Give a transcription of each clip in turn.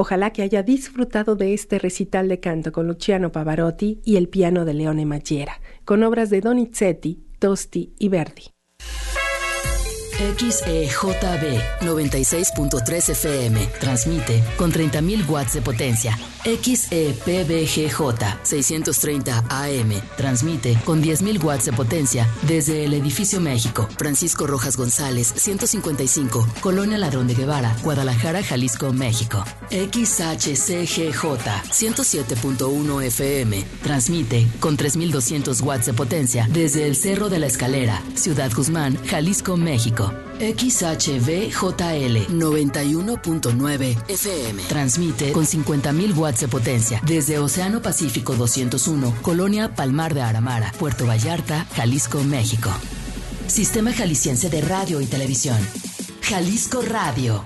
Ojalá que haya disfrutado de este recital de canto con Luciano Pavarotti y el piano de Leone Maggiera, con obras de Donizetti, Tosti y Verdi. XEJB 96.3 FM. Transmite con 30.000 watts de potencia. XEPBGJ 630 AM. Transmite con 10.000 watts de potencia desde el Edificio México. Francisco Rojas González, 155, Colonia Ladrón de Guevara, Guadalajara, Jalisco, México. XHCGJ 107.1 FM. Transmite con 3.200 watts de potencia desde el Cerro de la Escalera, Ciudad Guzmán, Jalisco, México. XHVJL 91.9 FM. Transmite con 50.000 watts de potencia desde Océano Pacífico 201, Colonia Palmar de Aramara, Puerto Vallarta, Jalisco, México. Sistema Jalisciense de Radio y Televisión. Jalisco Radio.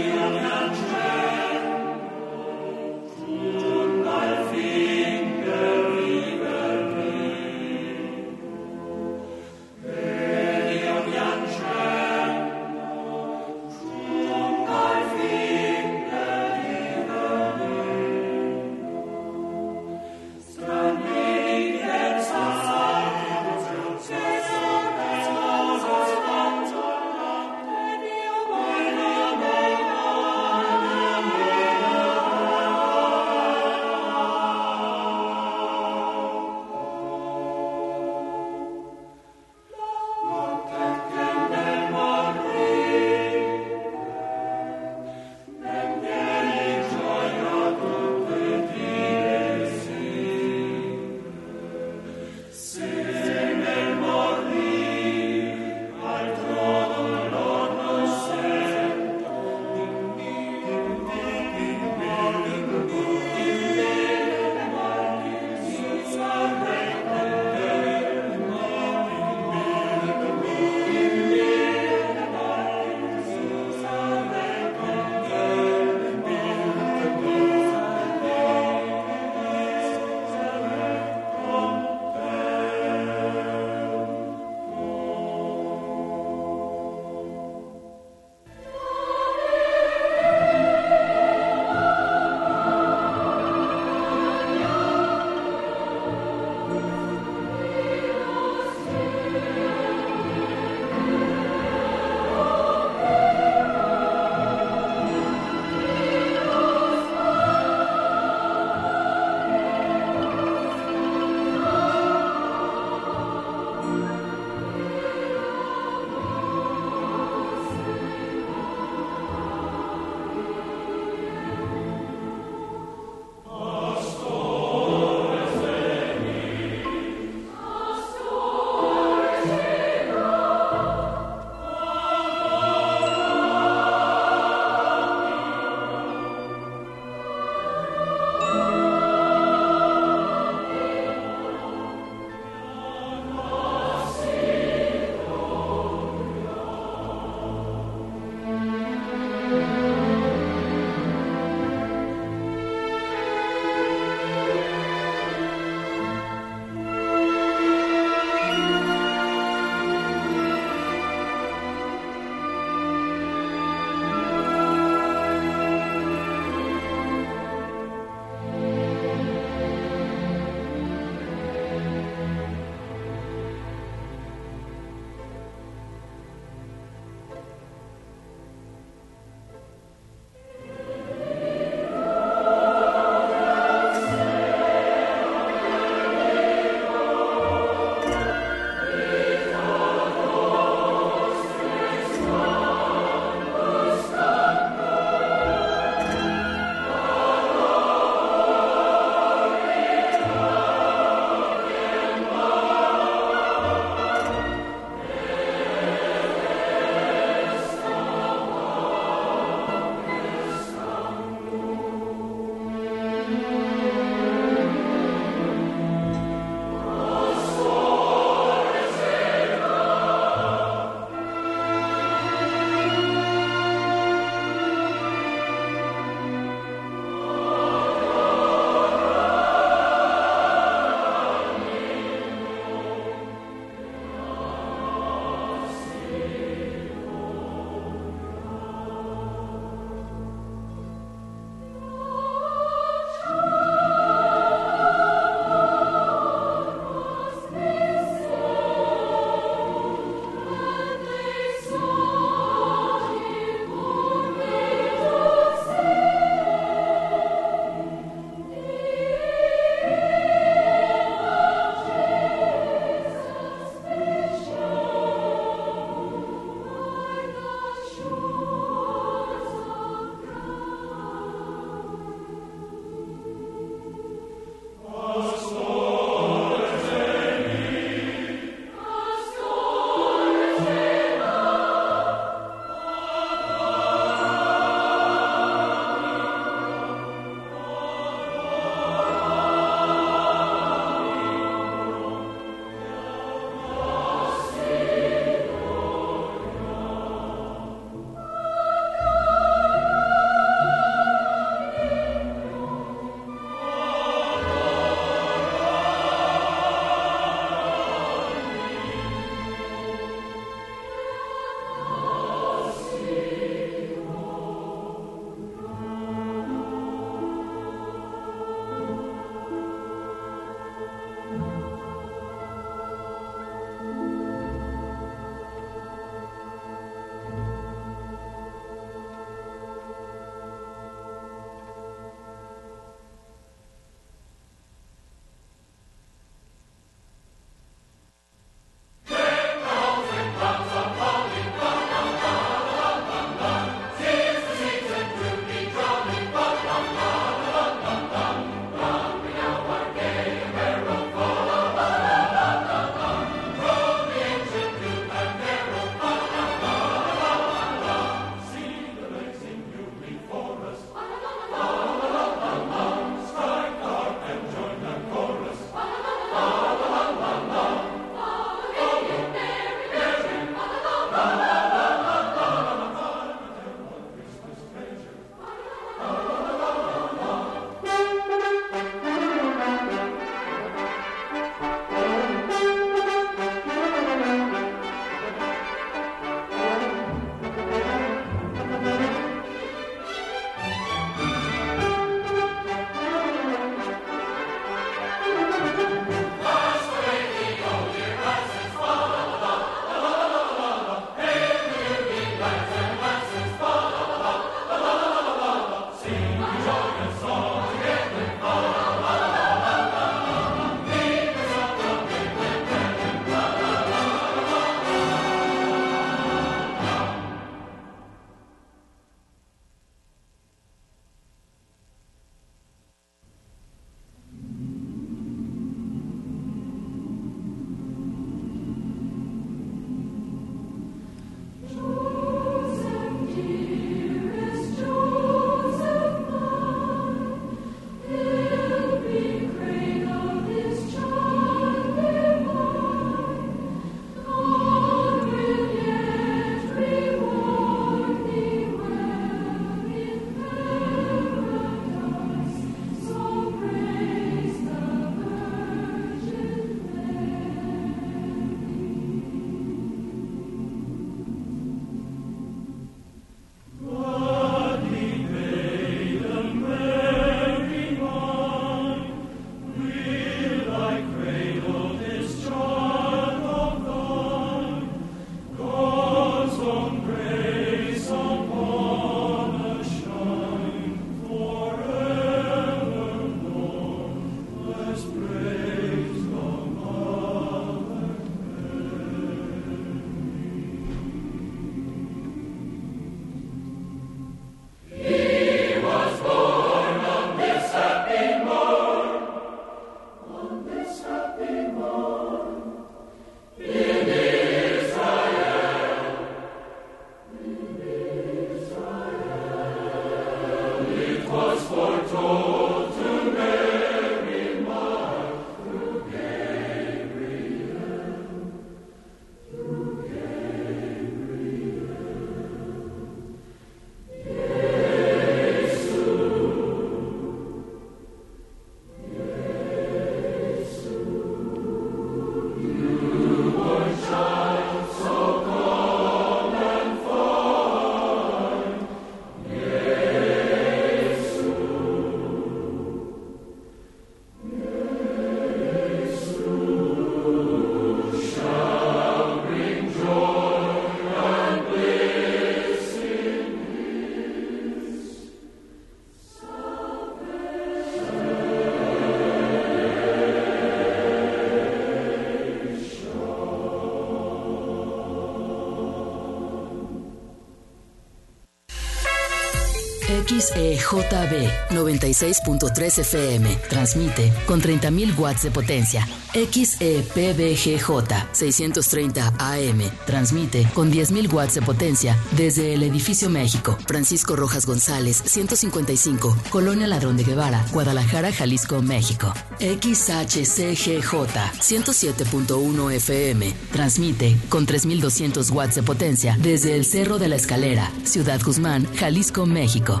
XEJB 96.3 FM. Transmite con 30.000 watts de potencia. XEPBGJ 630 AM. Transmite con 10.000 watts de potencia desde el Edificio México. Francisco Rojas González, 155, Colonia Ladrón de Guevara, Guadalajara, Jalisco, México. XHCGJ 107.1 FM. Transmite con 3.200 watts de potencia desde el Cerro de la Escalera, Ciudad Guzmán, Jalisco, México.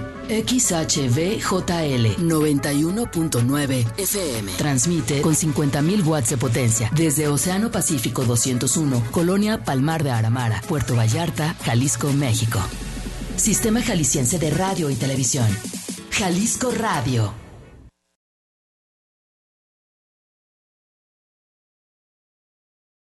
XHVJL 91.9 FM. Transmite con 50.000 watts de potencia desde Océano Pacífico 201, Colonia Palmar de Aramara, Puerto Vallarta, Jalisco, México. Sistema Jalisciense de Radio y Televisión. Jalisco Radio.